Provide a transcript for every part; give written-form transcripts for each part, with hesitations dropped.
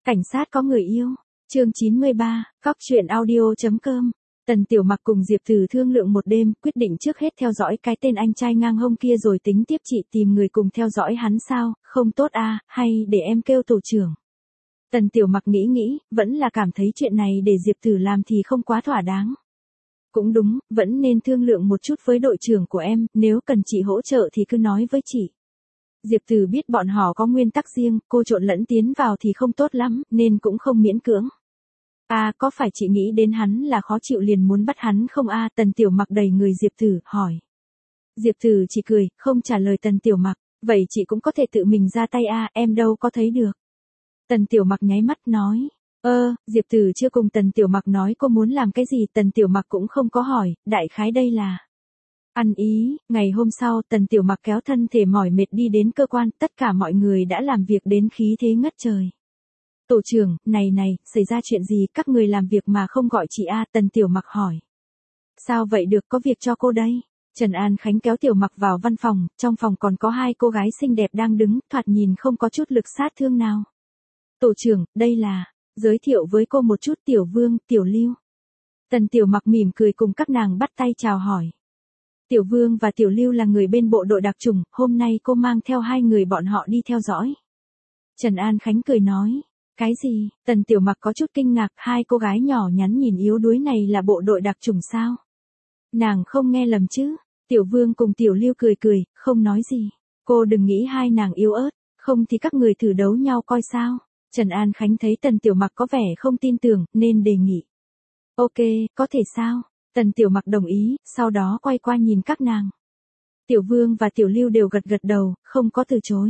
Cảnh sát có người yêu. Chương 93, Cóc truyện audio.com. Tần Tiểu Mặc cùng Diệp Tử thương lượng một đêm, quyết định trước hết theo dõi cái tên anh trai ngang hông kia rồi tính tiếp chị tìm người cùng theo dõi hắn sao, không tốt à, hay để em kêu tổ trưởng. Tần Tiểu Mặc nghĩ, vẫn là cảm thấy chuyện này để Diệp Tử làm thì không quá thỏa đáng. Cũng đúng, vẫn nên thương lượng một chút với đội trưởng của em, nếu cần chị hỗ trợ thì cứ nói với chị. Diệp Tử biết bọn họ có nguyên tắc riêng, cô trộn lẫn tiến vào thì không tốt lắm, nên cũng không miễn cưỡng. À, có phải chị nghĩ đến hắn là khó chịu liền muốn bắt hắn không a? Tần Tiểu Mặc đẩy người Diệp Tử, hỏi. Diệp Tử chỉ cười, không trả lời Tần Tiểu Mặc, vậy chị cũng có thể tự mình ra tay a, em đâu có thấy được. Tần Tiểu Mặc nháy mắt nói. Diệp Tử chưa cùng Tần Tiểu Mặc nói cô muốn làm cái gì, Tần Tiểu Mặc cũng không có hỏi, đại khái đây là ăn ý. Ngày hôm sau, Tần Tiểu Mặc kéo thân thể mỏi mệt đi đến cơ quan, tất cả mọi người đã làm việc đến khí thế ngất trời. Tổ trưởng, này, xảy ra chuyện gì, các người làm việc mà không gọi chị a? Tần Tiểu Mặc hỏi. Sao vậy được, có việc cho cô đây. Trần An Khánh kéo Tiểu Mặc vào văn phòng, trong phòng còn có hai cô gái xinh đẹp đang đứng, thoạt nhìn không có chút lực sát thương nào. Tổ trưởng, đây là, giới thiệu với cô một chút Tiểu Vương, Tiểu Lưu. Tần Tiểu Mặc mỉm cười cùng các nàng bắt tay chào hỏi. Tiểu Vương và Tiểu Lưu là người bên bộ đội đặc chủng, hôm nay cô mang theo hai người bọn họ đi theo dõi. Trần An Khánh cười nói. Cái gì? Tần Tiểu Mặc có chút kinh ngạc, hai cô gái nhỏ nhắn nhìn yếu đuối này là bộ đội đặc chủng sao? Nàng không nghe lầm chứ? Tiểu Vương cùng Tiểu Lưu cười, không nói gì. Cô đừng nghĩ hai nàng yếu ớt, không thì các người thử đấu nhau coi sao? Trần An Khánh thấy Tần Tiểu Mặc có vẻ không tin tưởng, nên đề nghị. Ok, có thể sao? Tần Tiểu Mặc đồng ý, sau đó quay qua nhìn các nàng. Tiểu Vương và Tiểu Lưu đều gật đầu, không có từ chối.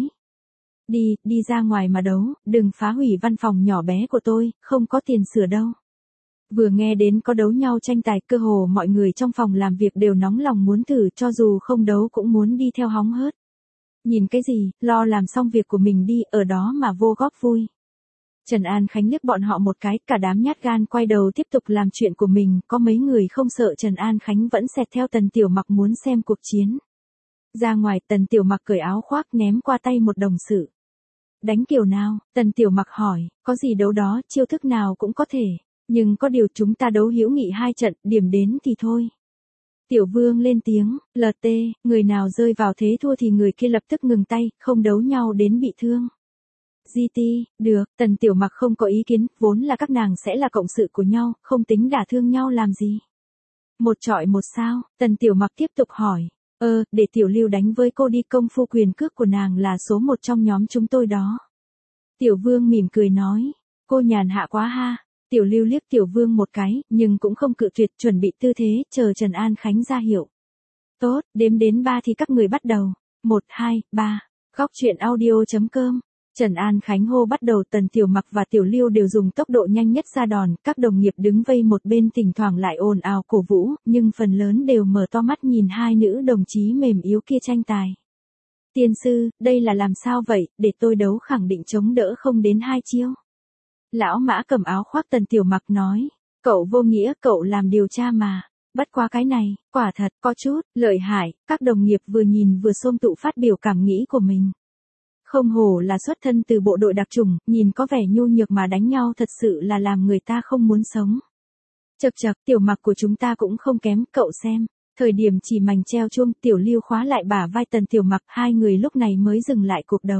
Đi ra ngoài mà đấu, đừng phá hủy văn phòng nhỏ bé của tôi, không có tiền sửa đâu. Vừa nghe đến có đấu nhau tranh tài, cơ hồ mọi người trong phòng làm việc đều nóng lòng muốn thử, cho dù không đấu cũng muốn đi theo hóng hớt. Nhìn cái gì, lo làm xong việc của mình đi, ở đó mà vô góp vui. Trần An Khánh liếc bọn họ một cái, cả đám nhát gan quay đầu tiếp tục làm chuyện của mình, có mấy người không sợ Trần An Khánh vẫn xẹt theo Tần Tiểu Mặc muốn xem cuộc chiến. Ra ngoài, Tần Tiểu Mặc cởi áo khoác ném qua tay một đồng sự. Đánh kiểu nào? Tần Tiểu Mặc hỏi, có gì đấu đó, chiêu thức nào cũng có thể, nhưng có điều chúng ta đấu hữu nghị 2 trận, điểm đến thì thôi. Tiểu Vương lên tiếng, LT, người nào rơi vào thế thua thì người kia lập tức ngừng tay, không đấu nhau đến bị thương. GT, được, Tần Tiểu Mặc không có ý kiến, vốn là các nàng sẽ là cộng sự của nhau, không tính đả thương nhau làm gì. Một chọi một sao? Tần Tiểu Mặc tiếp tục hỏi. Để Tiểu Lưu đánh với cô đi, công phu quyền cước của nàng là số 1 trong nhóm chúng tôi đó. Tiểu Vương mỉm cười nói, cô nhàn hạ quá ha. Tiểu Lưu liếc Tiểu Vương một cái, nhưng cũng không cự tuyệt, chuẩn bị tư thế, chờ Trần An Khánh ra hiệu. Tốt, đếm đến 3 thì các người bắt đầu. 1, 2, 3, Cóc truyện audio.com. Trần An Khánh hô bắt đầu, Tần Tiểu Mặc và Tiểu Lưu đều dùng tốc độ nhanh nhất ra đòn, các đồng nghiệp đứng vây một bên thỉnh thoảng lại ồn ào cổ vũ, nhưng phần lớn đều mở to mắt nhìn hai nữ đồng chí mềm yếu kia tranh tài. Tiên sư, đây là làm sao vậy, để tôi đấu khẳng định chống đỡ không đến 2 chiêu. Lão Mã cầm áo khoác Tần Tiểu Mặc nói, cậu vô nghĩa, cậu làm điều tra mà. Bất qua cái này, quả thật, có chút, lợi hại, các đồng nghiệp vừa nhìn vừa xôm tụ phát biểu cảm nghĩ của mình. Không hổ là xuất thân từ bộ đội đặc chủng, nhìn có vẻ nhu nhược mà đánh nhau thật sự là làm người ta không muốn sống. Chậc, Tiểu Mặc của chúng ta cũng không kém, cậu xem. Thời điểm chỉ mảnh treo chuông, Tiểu Lưu khóa lại bả vai Tần Tiểu Mặc, hai người lúc này mới dừng lại cuộc đấu.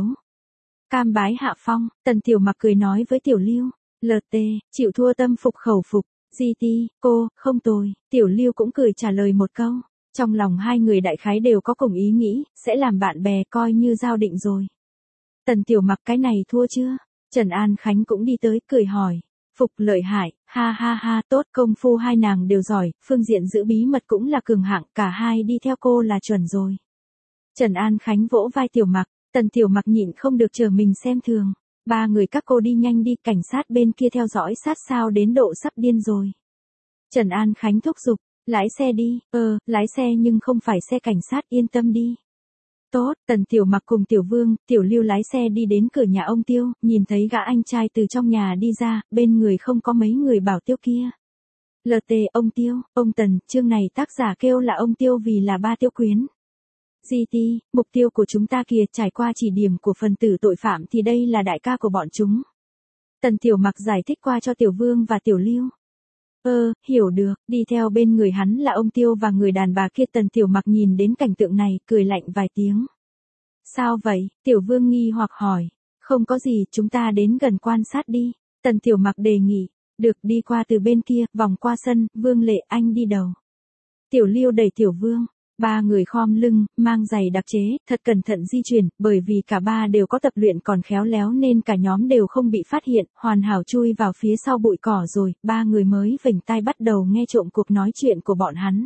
Cam bái hạ phong, Tần Tiểu Mặc cười nói với Tiểu Lưu, LT, chịu thua tâm phục khẩu phục, GT, cô, không tồi. Tiểu Lưu cũng cười trả lời một câu. Trong lòng hai người đại khái đều có cùng ý nghĩ, sẽ làm bạn bè coi như giao định rồi. Tần Tiểu Mặc cái này thua chưa? Trần An Khánh cũng đi tới, cười hỏi. Phục lợi hại, ha, tốt, công phu hai nàng đều giỏi, phương diện giữ bí mật cũng là cường hạng, cả hai đi theo cô là chuẩn rồi. Trần An Khánh vỗ vai Tiểu Mặc, Tần Tiểu Mặc nhịn không được chờ mình xem thường. 3 người các cô đi nhanh đi, cảnh sát bên kia theo dõi sát sao đến độ sắp điên rồi. Trần An Khánh thúc giục, lái xe đi, lái xe nhưng không phải xe cảnh sát, yên tâm đi. Tốt, Tần Tiểu Mặc cùng Tiểu Vương, Tiểu Lưu lái xe đi đến cửa nhà ông Tiêu, nhìn thấy gã anh trai từ trong nhà đi ra, bên người không có mấy người bảo Tiêu kia. LT, ông Tiêu, ông Tần, chương này tác giả kêu là ông Tiêu vì là ba Tiêu quyến. GT, mục tiêu của chúng ta kìa, trải qua chỉ điểm của phần tử tội phạm thì đây là đại ca của bọn chúng. Tần Tiểu Mặc giải thích qua cho Tiểu Vương và Tiểu Lưu. Hiểu được, đi theo bên người hắn là ông Tiêu và người đàn bà kia. Tần Tiểu Mặc nhìn đến cảnh tượng này, cười lạnh vài tiếng. Sao vậy? Tiểu Vương nghi hoặc hỏi. Không có gì, chúng ta đến gần quan sát đi. Tần Tiểu Mặc đề nghị. Được, đi qua từ bên kia, vòng qua sân, Vương Lệ anh đi đầu. Tiểu Lưu đẩy Tiểu Vương. Ba người khom lưng, mang giày đặc chế, thật cẩn thận di chuyển, bởi vì cả ba đều có tập luyện còn khéo léo nên cả nhóm đều không bị phát hiện, hoàn hảo chui vào phía sau bụi cỏ rồi, ba người mới vểnh tai bắt đầu nghe trộm cuộc nói chuyện của bọn hắn.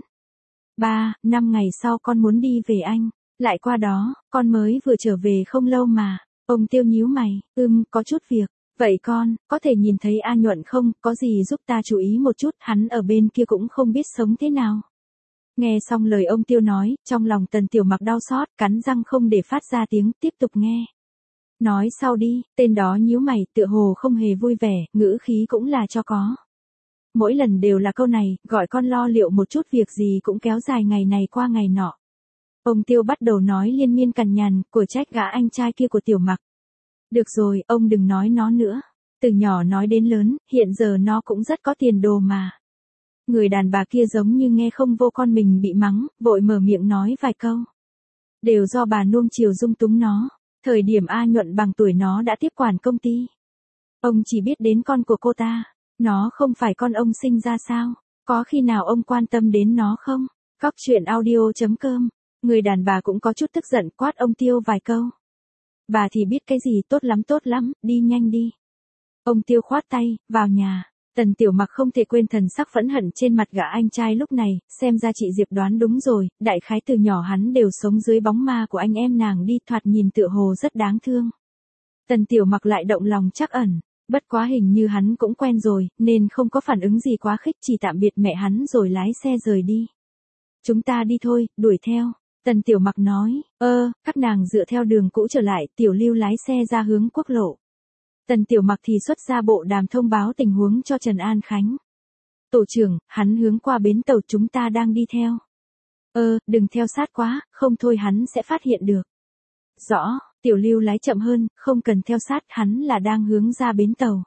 5 ngày sau con muốn đi về anh, lại qua đó, con mới vừa trở về không lâu mà. Ông Tiêu nhíu mày, có chút việc. Vậy con, có thể nhìn thấy A Nhuận không, có gì giúp ta chú ý một chút, hắn ở bên kia cũng không biết sống thế nào. Nghe xong lời ông Tiêu nói, trong lòng Tần Tiểu Mặc đau xót, cắn răng không để phát ra tiếng, tiếp tục nghe. Nói sau đi, tên đó nhíu mày, tựa hồ không hề vui vẻ, ngữ khí cũng là cho có. Mỗi lần đều là câu này, gọi con lo liệu một chút việc gì cũng kéo dài ngày này qua ngày nọ. Ông Tiêu bắt đầu nói liên miên cằn nhằn, của trách gã anh trai kia của Tiểu Mặc. Được rồi, ông đừng nói nó nữa. Từ nhỏ nói đến lớn, hiện giờ nó cũng rất có tiền đồ mà. Người đàn bà kia giống như nghe không vô con mình bị mắng, vội mở miệng nói vài câu. Đều do bà nuông chiều dung túng nó. Thời điểm A Nhuận bằng tuổi nó đã tiếp quản công ty. Ông chỉ biết đến con của cô ta. Nó không phải con ông sinh ra sao? Có khi nào ông quan tâm đến nó không? Góc truyện audio.com. Người đàn bà cũng có chút tức giận quát ông Tiêu vài câu. Bà thì biết cái gì, tốt lắm, đi nhanh đi. Ông Tiêu khoát tay, vào nhà. Tần Tiểu Mặc không thể quên thần sắc phẫn hận trên mặt gã anh trai lúc này, xem ra chị Diệp đoán đúng rồi, đại khái từ nhỏ hắn đều sống dưới bóng ma của anh em nàng đi, thoạt nhìn tựa hồ rất đáng thương. Tần Tiểu Mặc lại động lòng trắc ẩn, bất quá hình như hắn cũng quen rồi, nên không có phản ứng gì quá khích, chỉ tạm biệt mẹ hắn rồi lái xe rời đi. Chúng ta đi thôi, đuổi theo. Tần Tiểu Mặc nói, các nàng dựa theo đường cũ trở lại, Tiểu Lưu lái xe ra hướng quốc lộ. Tần Tiểu Mặc thì xuất ra bộ đàm thông báo tình huống cho Trần An Khánh. Tổ trưởng, hắn hướng qua bến tàu, chúng ta đang đi theo. Đừng theo sát quá, không thôi hắn sẽ phát hiện được. Rõ, Tiểu Lưu lái chậm hơn, không cần theo sát, hắn là đang hướng ra bến tàu.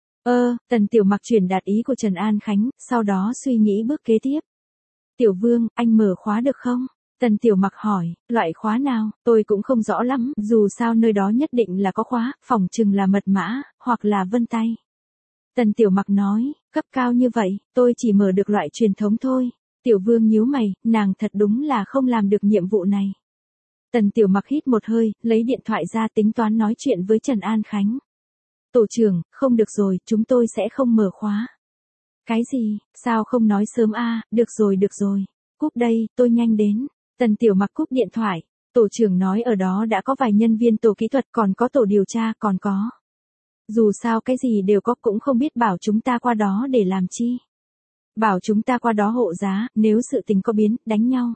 Tần Tiểu Mặc truyền đạt ý của Trần An Khánh, sau đó suy nghĩ bước kế tiếp. Tiểu Vương, anh mở khóa được không? Tần Tiểu Mặc hỏi, loại khóa nào, tôi cũng không rõ lắm, dù sao nơi đó nhất định là có khóa, phỏng chừng là mật mã, hoặc là vân tay. Tần Tiểu Mặc nói, cấp cao như vậy, tôi chỉ mở được loại truyền thống thôi. Tiểu Vương nhíu mày, nàng thật đúng là không làm được nhiệm vụ này. Tần Tiểu Mặc hít một hơi, lấy điện thoại ra tính toán nói chuyện với Trần An Khánh. Tổ trưởng, không được rồi, chúng tôi sẽ không mở khóa. Cái gì, sao không nói sớm a? Được rồi. Cúp đây, tôi nhanh đến. Tần Tiểu Mặc cúp điện thoại. Tổ trưởng nói ở đó đã có vài nhân viên tổ kỹ thuật, còn có tổ điều tra, còn có. Dù sao cái gì đều có, cũng không biết bảo chúng ta qua đó để làm chi. Bảo chúng ta qua đó hộ giá, nếu sự tình có biến, đánh nhau.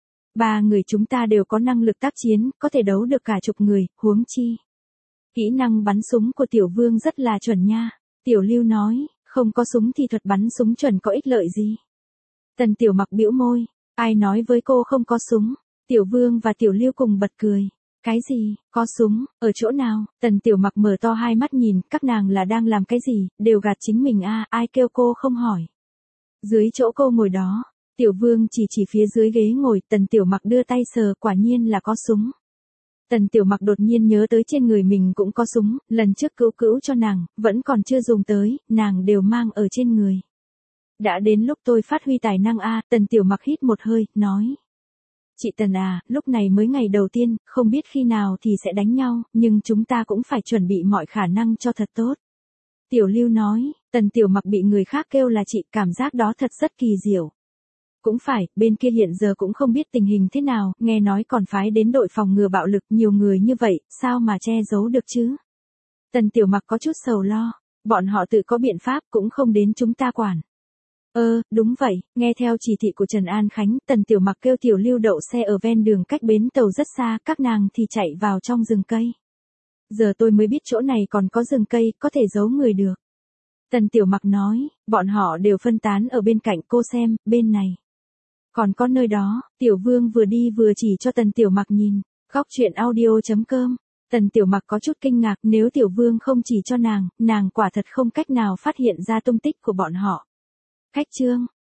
3 người chúng ta đều có năng lực tác chiến, có thể đấu được cả chục người, huống chi. Kỹ năng bắn súng của Tiểu Vương rất là chuẩn nha. Tiểu Lưu nói, không có súng thì thuật bắn súng chuẩn có ích lợi gì. Tần Tiểu Mặc bĩu môi, ai nói với cô không có súng? Tiểu Vương và Tiểu Lưu cùng bật cười. Cái gì, có súng, ở chỗ nào? Tần Tiểu Mặc mở to hai mắt nhìn, các nàng là đang làm cái gì, đều gạt chính mình a, ai kêu cô không hỏi. Dưới chỗ cô ngồi đó, Tiểu Vương chỉ phía dưới ghế ngồi, Tần Tiểu Mặc đưa tay sờ, quả nhiên là có súng. Tần Tiểu Mặc đột nhiên nhớ tới trên người mình cũng có súng, lần trước cữu cho nàng, vẫn còn chưa dùng tới, nàng đều mang ở trên người. Đã đến lúc tôi phát huy tài năng a, Tần Tiểu Mặc hít một hơi, nói. Chị Tần à, lúc này mới ngày đầu tiên, không biết khi nào thì sẽ đánh nhau, nhưng chúng ta cũng phải chuẩn bị mọi khả năng cho thật tốt. Tiểu Lưu nói, Tần Tiểu Mặc bị người khác kêu là chị, cảm giác đó thật rất kỳ diệu. Cũng phải, bên kia hiện giờ cũng không biết tình hình thế nào, nghe nói còn phái đến đội phòng ngừa bạo lực, nhiều người như vậy, sao mà che giấu được chứ? Tần Tiểu Mặc có chút sầu lo, bọn họ tự có biện pháp, cũng không đến chúng ta quản. Đúng vậy, nghe theo chỉ thị của Trần An Khánh, Tần Tiểu Mặc kêu Tiểu Lưu đậu xe ở ven đường cách bến tàu rất xa, các nàng thì chạy vào trong rừng cây. Giờ tôi mới biết chỗ này còn có rừng cây, có thể giấu người được. Tần Tiểu Mặc nói, bọn họ đều phân tán ở bên cạnh, cô xem, bên này. Còn có nơi đó, Tiểu Vương vừa đi vừa chỉ cho Tần Tiểu Mặc nhìn. Góc truyện audio.com Tần Tiểu Mặc có chút kinh ngạc, nếu Tiểu Vương không chỉ cho nàng quả thật không cách nào phát hiện ra tung tích của bọn họ. Khách trương,